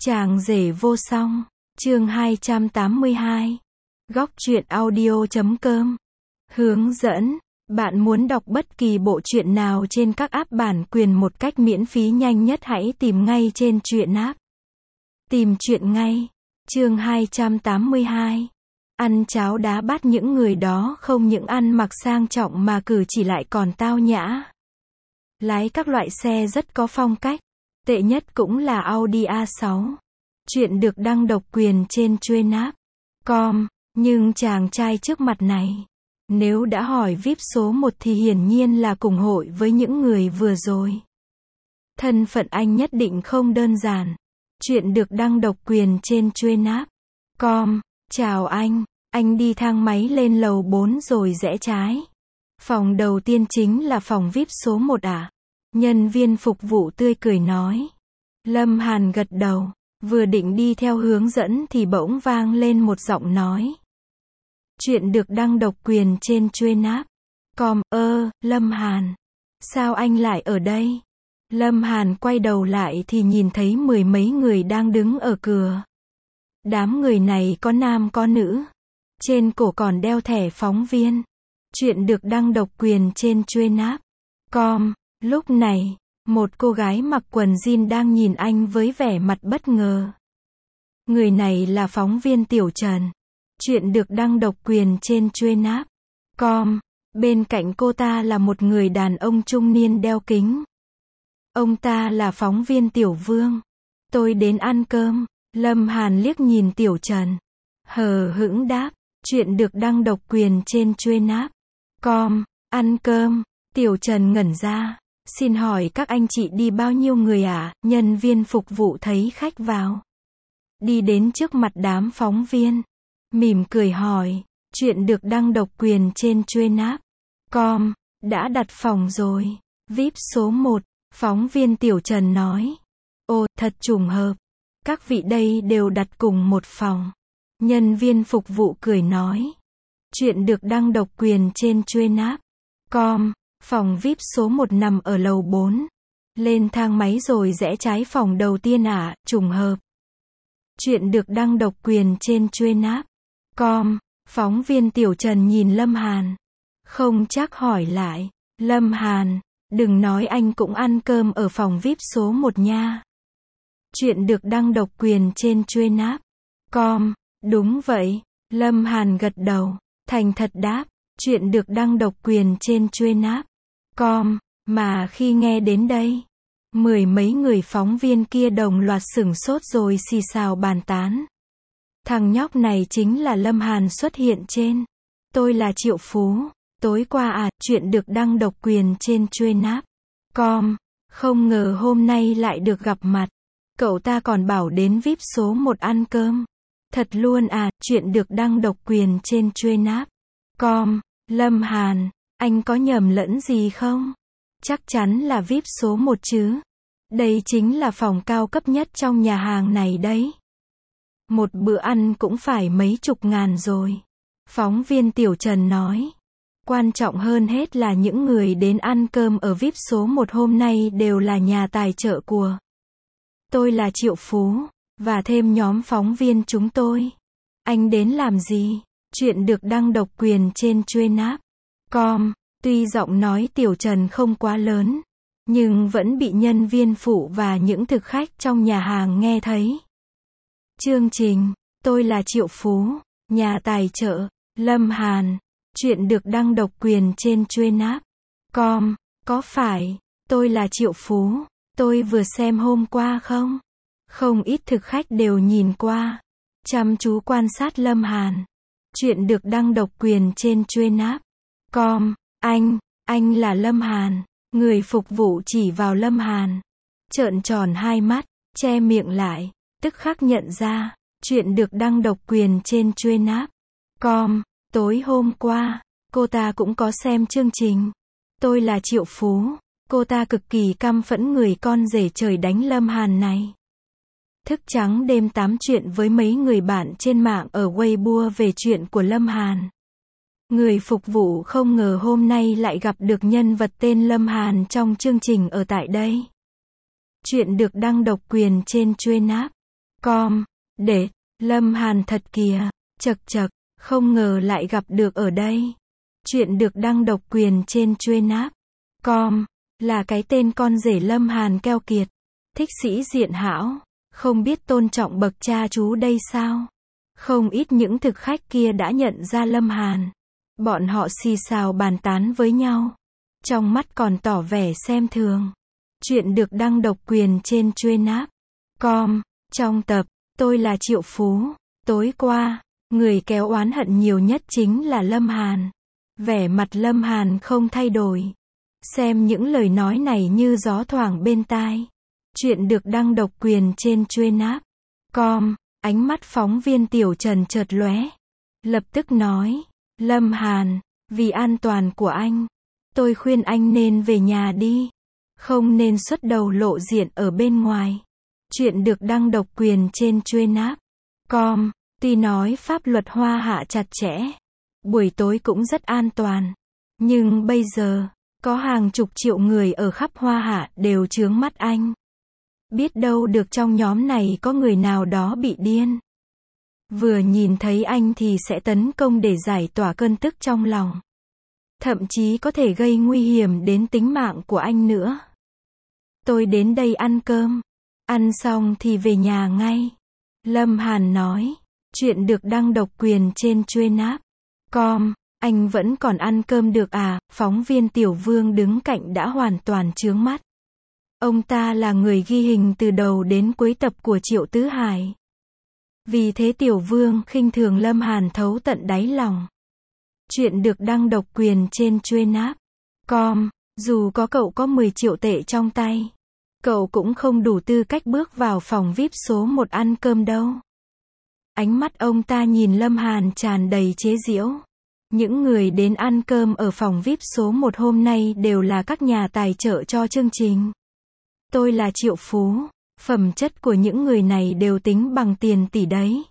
Chàng rể vô song, chương 282. Góc truyện audio.com. Hướng dẫn, bạn muốn đọc bất kỳ bộ truyện nào trên các app bản quyền một cách miễn phí nhanh nhất hãy tìm ngay trên truyện app. Tìm truyện ngay. Chương 282. Ăn cháo đá bát, những người đó không những ăn mặc sang trọng mà cử chỉ lại còn tao nhã. Lái các loại xe rất có phong cách. Tệ nhất cũng là Audi A6. Chuyện được đăng độc quyền trên chuyên.com. Nhưng chàng trai trước mặt này, nếu đã hỏi VIP số 1 thì hiển nhiên là cùng hội với những người vừa rồi. Thân phận anh nhất định không đơn giản. Chuyện được đăng độc quyền trên chuyên.com. Chào anh đi thang máy lên lầu 4 rồi rẽ trái. Phòng đầu tiên chính là phòng VIP số 1 à? Nhân viên phục vụ tươi cười nói. Lâm Hàn gật đầu, vừa định đi theo hướng dẫn thì bỗng vang lên một giọng nói. Chuyện được đăng độc quyền trên chuyên.com. Lâm Hàn, sao anh lại ở đây? Lâm Hàn quay đầu lại thì nhìn thấy mười mấy người đang đứng ở cửa. Đám người này có nam có nữ. Trên cổ còn đeo thẻ phóng viên. Chuyện được đăng độc quyền trên chuyên.com. Lúc này, một cô gái mặc quần jean đang nhìn anh với vẻ mặt bất ngờ. Người này là phóng viên Tiểu Trần. Chuyện được đăng độc quyền trên chuyên.com. Bên cạnh cô ta là một người đàn ông trung niên đeo kính. Ông ta là phóng viên Tiểu Vương. Tôi đến ăn cơm. Lâm Hàn liếc nhìn Tiểu Trần. Hờ hững đáp. Chuyện được đăng độc quyền trên chuyên.com. Ăn cơm. Tiểu Trần ngẩn ra. Xin hỏi các anh chị đi bao nhiêu người ạ? Nhân viên phục vụ thấy khách vào, đi đến trước mặt đám phóng viên, mỉm cười hỏi. Chuyện được đăng độc quyền trên chuyên.com. Đã đặt phòng rồi. VIP số 1. Phóng viên Tiểu Trần nói. Ồ, thật trùng hợp. Các vị đây đều đặt cùng một phòng. Nhân viên phục vụ cười nói. Chuyện được đăng độc quyền trên chuyên.com. Phòng VIP số 1 nằm ở lầu 4. Lên thang máy rồi rẽ trái phòng đầu tiên ạ, trùng hợp. Chuyện được đăng độc quyền trên chuyên.com. Phóng viên Tiểu Trần nhìn Lâm Hàn. Không chắc hỏi lại. Lâm Hàn, đừng nói anh cũng ăn cơm ở phòng VIP số 1 nha. Chuyện được đăng độc quyền trên chuyên.com. Đúng vậy. Lâm Hàn gật đầu, thành thật đáp. Chuyện được đăng độc quyền trên chuyên.com. Mà khi nghe đến đây, mười mấy người phóng viên kia đồng loạt sửng sốt rồi xì xào bàn tán. Thằng nhóc này chính là Lâm Hàn xuất hiện trên. Tôi là Triệu Phú. Tối qua chuyện được đăng độc quyền trên chuyên.com. Không ngờ hôm nay lại được gặp mặt. Cậu ta còn bảo đến VIP số 1 ăn cơm. Thật luôn chuyện được đăng độc quyền trên chuyên.com. Lâm Hàn, anh có nhầm lẫn gì không? Chắc chắn là VIP số 1 chứ. Đây chính là phòng cao cấp nhất trong nhà hàng này đấy. Một bữa ăn cũng phải mấy chục ngàn rồi. Phóng viên Tiểu Trần nói. Quan trọng hơn hết là những người đến ăn cơm ở VIP số 1 hôm nay đều là nhà tài trợ của. Tôi là Triệu Phú, và thêm nhóm phóng viên chúng tôi. Anh đến làm gì? Chuyện được đăng độc quyền trên chuyên.com. Tuy giọng nói Tiểu Trần không quá lớn, nhưng vẫn bị nhân viên phụ và những thực khách trong nhà hàng nghe thấy. Chương trình, tôi là Triệu Phú, nhà tài trợ, Lâm Hàn. Chuyện được đăng độc quyền trên chuyên.com. Có phải, tôi là Triệu Phú, tôi vừa xem hôm qua không? Không ít thực khách đều nhìn qua, chăm chú quan sát Lâm Hàn. Chuyện được đăng độc quyền trên chuyên.com. Anh là Lâm Hàn. Người phục vụ chỉ vào Lâm Hàn, trợn tròn hai mắt, che miệng lại, tức khắc nhận ra. Chuyện được đăng độc quyền trên chuyên.com. Tối hôm qua, cô ta cũng có xem chương trình. Tôi là Triệu Phú. Cô ta cực kỳ căm phẫn người con rể trời đánh Lâm Hàn này. Thức trắng đêm tám chuyện với mấy người bạn trên mạng ở Weibo về chuyện của Lâm Hàn. Người phục vụ không ngờ hôm nay lại gặp được nhân vật tên Lâm Hàn trong chương trình ở tại đây. Chuyện được đăng độc quyền trên chuyên.com. Com. Để, Lâm Hàn thật kìa, chật chật, không ngờ lại gặp được ở đây. Chuyện được đăng độc quyền trên Truenapp.com, là cái tên con rể Lâm Hàn keo kiệt, thích sĩ diện hão, không biết tôn trọng bậc cha chú đây sao? Không ít những thực khách kia đã nhận ra Lâm Hàn. Bọn họ xì xào bàn tán với nhau, trong mắt còn tỏ vẻ xem thường. Chuyện được đăng độc quyền trên Truenapp.com, trong tập, tôi là Triệu Phú. Tối qua, người kéo oán hận nhiều nhất chính là Lâm Hàn. Vẻ mặt Lâm Hàn không thay đổi. Xem những lời nói này như gió thoảng bên tai. Chuyện được đăng độc quyền trên Truenapp.com, ánh mắt phóng viên Tiểu Trần chợt lóe. Lập tức nói, Lâm Hàn, vì an toàn của anh, tôi khuyên anh nên về nhà đi. Không nên xuất đầu lộ diện ở bên ngoài. Chuyện được đăng độc quyền trên Truenapp.com, tuy nói pháp luật Hoa Hạ chặt chẽ, buổi tối cũng rất an toàn. Nhưng bây giờ, có hàng chục triệu người ở khắp Hoa Hạ đều chướng mắt anh. Biết đâu được trong nhóm này có người nào đó bị điên. Vừa nhìn thấy anh thì sẽ tấn công để giải tỏa cơn tức trong lòng. Thậm chí có thể gây nguy hiểm đến tính mạng của anh nữa. Tôi đến đây ăn cơm. Ăn xong thì về nhà ngay. Lâm Hàn nói. Chuyện được đăng độc quyền trên Truenapp.com. Anh vẫn còn ăn cơm được à? Phóng viên Tiểu Vương đứng cạnh đã hoàn toàn chướng mắt. Ông ta là người ghi hình từ đầu đến cuối tập của Triệu Tứ Hải. Vì thế Tiểu Vương khinh thường Lâm Hàn thấu tận đáy lòng. Chuyện được đăng độc quyền trên Truenapp.com. Dù có cậu có 10 triệu tệ trong tay, cậu cũng không đủ tư cách bước vào phòng VIP số 1 ăn cơm đâu. Ánh mắt ông ta nhìn Lâm Hàn tràn đầy chế giễu. Những người đến ăn cơm ở phòng VIP số 1 hôm nay đều là các nhà tài trợ cho chương trình. Tôi là Triệu Phú. Phẩm chất của những người này đều tính bằng tiền tỷ đấy.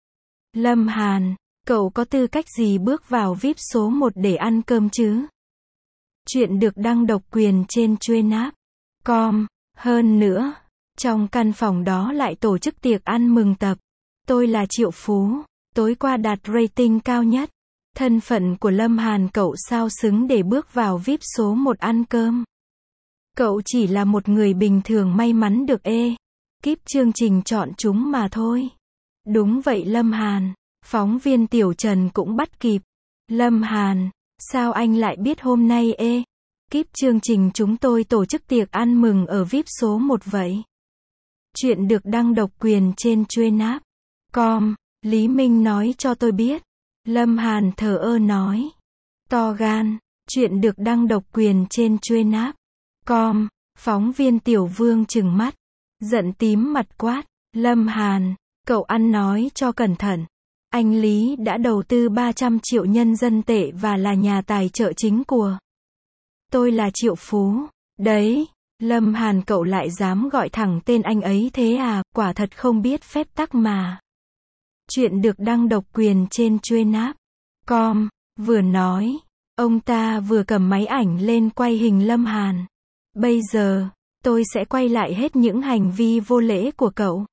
Lâm Hàn, cậu có tư cách gì bước vào VIP số 1 để ăn cơm chứ? Chuyện được đăng độc quyền trên Truenapp.com. Hơn nữa, trong căn phòng đó lại tổ chức tiệc ăn mừng tập. Tôi là Triệu Phú. Tối qua đạt rating cao nhất. Thân phận của Lâm Hàn cậu sao xứng để bước vào VIP số 1 ăn cơm? Cậu chỉ là một người bình thường may mắn được kíp chương trình chọn chúng mà thôi. Đúng vậy Lâm Hàn. Phóng viên Tiểu Trần cũng bắt kịp. Lâm Hàn, sao anh lại biết hôm nay kíp chương trình chúng tôi tổ chức tiệc ăn mừng ở VIP số 1 vậy? Chuyện được đăng độc quyền trên Truenapp.com. Lý Minh nói cho tôi biết. Lâm Hàn thờ ơ nói. To gan. Chuyện được đăng độc quyền trên Truenapp.com. Phóng viên Tiểu Vương trừng mắt, giận tím mặt quát. Lâm Hàn, cậu ăn nói cho cẩn thận. Anh Lý đã đầu tư 300 triệu nhân dân tệ và là nhà tài trợ chính của tôi là Triệu Phú. Đấy, Lâm Hàn cậu lại dám gọi thẳng tên anh ấy thế à? Quả thật không biết phép tắc mà. Chuyện được đăng độc quyền trên Truenapp.com. Vừa nói, ông ta vừa cầm máy ảnh lên quay hình Lâm Hàn. Bây giờ, tôi sẽ quay lại hết những hành vi vô lễ của cậu.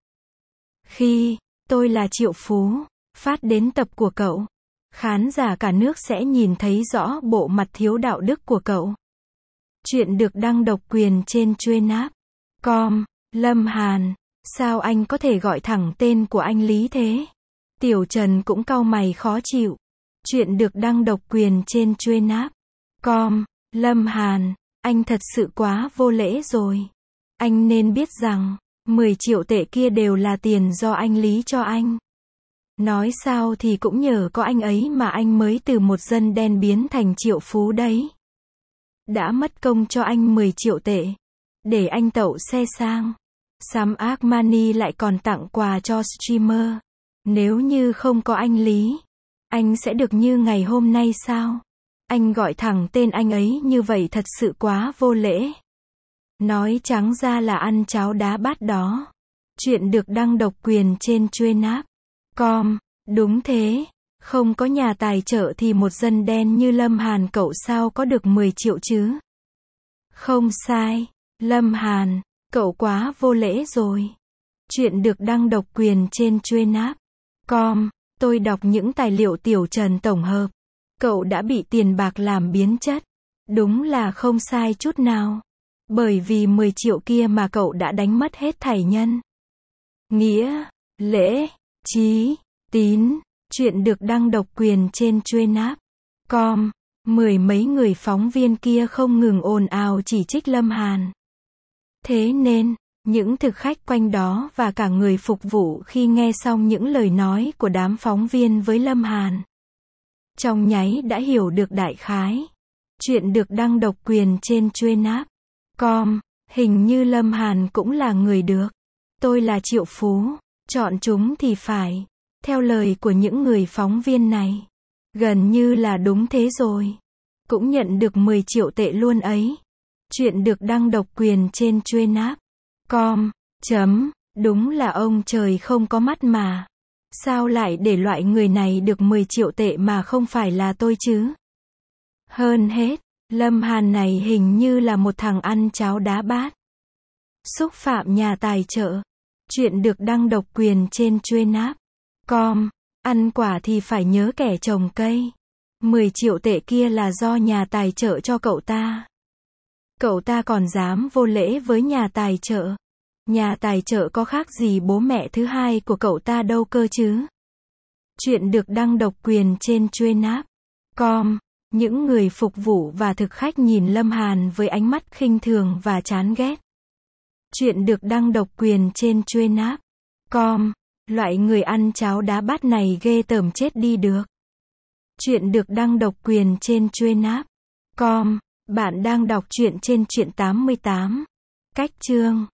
Khi tôi là Triệu Phú phát đến tập của cậu, khán giả cả nước sẽ nhìn thấy rõ bộ mặt thiếu đạo đức của cậu. Chuyện được đăng độc quyền trên Truenapp.com. Lâm Hàn, sao anh có thể gọi thẳng tên của anh Lý thế? Tiểu Trần cũng cau mày khó chịu. Chuyện được đăng độc quyền trên Truenapp.com. Lâm Hàn, anh thật sự quá vô lễ rồi. Anh nên biết rằng 10 triệu tệ kia đều là tiền do anh Lý cho anh. Nói sao thì cũng nhờ có anh ấy mà anh mới từ một dân đen biến thành Triệu Phú đấy. Đã mất công cho anh 10 triệu tệ để anh tậu xe sang. Sam Armani lại còn tặng quà cho streamer. Nếu như không có anh Lý, anh sẽ được như ngày hôm nay sao? Anh gọi thẳng tên anh ấy như vậy thật sự quá vô lễ. Nói trắng ra là ăn cháo đá bát đó. Chuyện được đăng độc quyền trên Truenapp.com. Đúng thế, không có nhà tài trợ thì một dân đen như Lâm Hàn cậu sao có được 10 triệu chứ? Không sai, Lâm Hàn, cậu quá vô lễ rồi. Chuyện được đăng độc quyền trên Truenapp.com. Tôi đọc những tài liệu Tiểu Trần tổng hợp. Cậu đã bị tiền bạc làm biến chất. Đúng là không sai chút nào. Bởi vì 10 triệu kia mà cậu đã đánh mất hết thảy nhân. Nghĩa, lễ, trí, tín. Chuyện được đăng độc quyền trên Truenapp.com. Mười mấy người phóng viên kia không ngừng ồn ào chỉ trích Lâm Hàn. Thế nên, những thực khách quanh đó và cả người phục vụ khi nghe xong những lời nói của đám phóng viên với Lâm Hàn, trong nháy đã hiểu được đại khái. Chuyện được đăng độc quyền trên Truenapp.com. Hình như Lâm Hàn cũng là người được. Tôi là triệu phú. Chọn chúng thì phải. Theo lời của những người phóng viên này. Gần như là đúng thế rồi. Cũng nhận được 10 triệu tệ luôn ấy. Chuyện được đăng độc quyền trên Truenapp.com. Đúng là ông trời không có mắt mà. Sao lại để loại người này được 10 triệu tệ mà không phải là tôi chứ? Hơn hết, Lâm Hàn này hình như là một thằng ăn cháo đá bát. Xúc phạm nhà tài trợ. Chuyện được đăng độc quyền trên Truenapp.com. Ăn quả thì phải nhớ kẻ trồng cây. 10 triệu tệ kia là do nhà tài trợ cho cậu ta. Cậu ta còn dám vô lễ với nhà tài trợ. Nhà tài trợ có khác gì bố mẹ thứ hai của cậu ta đâu cơ chứ. Chuyện được đăng độc quyền trên Truenapp.com. Những người phục vụ và thực khách nhìn Lâm Hàn với ánh mắt khinh thường và chán ghét. Chuyện được đăng độc quyền trên Truenapp.com. Loại người ăn cháo đá bát này ghê tởm chết đi được. Chuyện được đăng độc quyền trên Truenapp.com. Bạn đang đọc truyện trên Truyện 88. Cách chương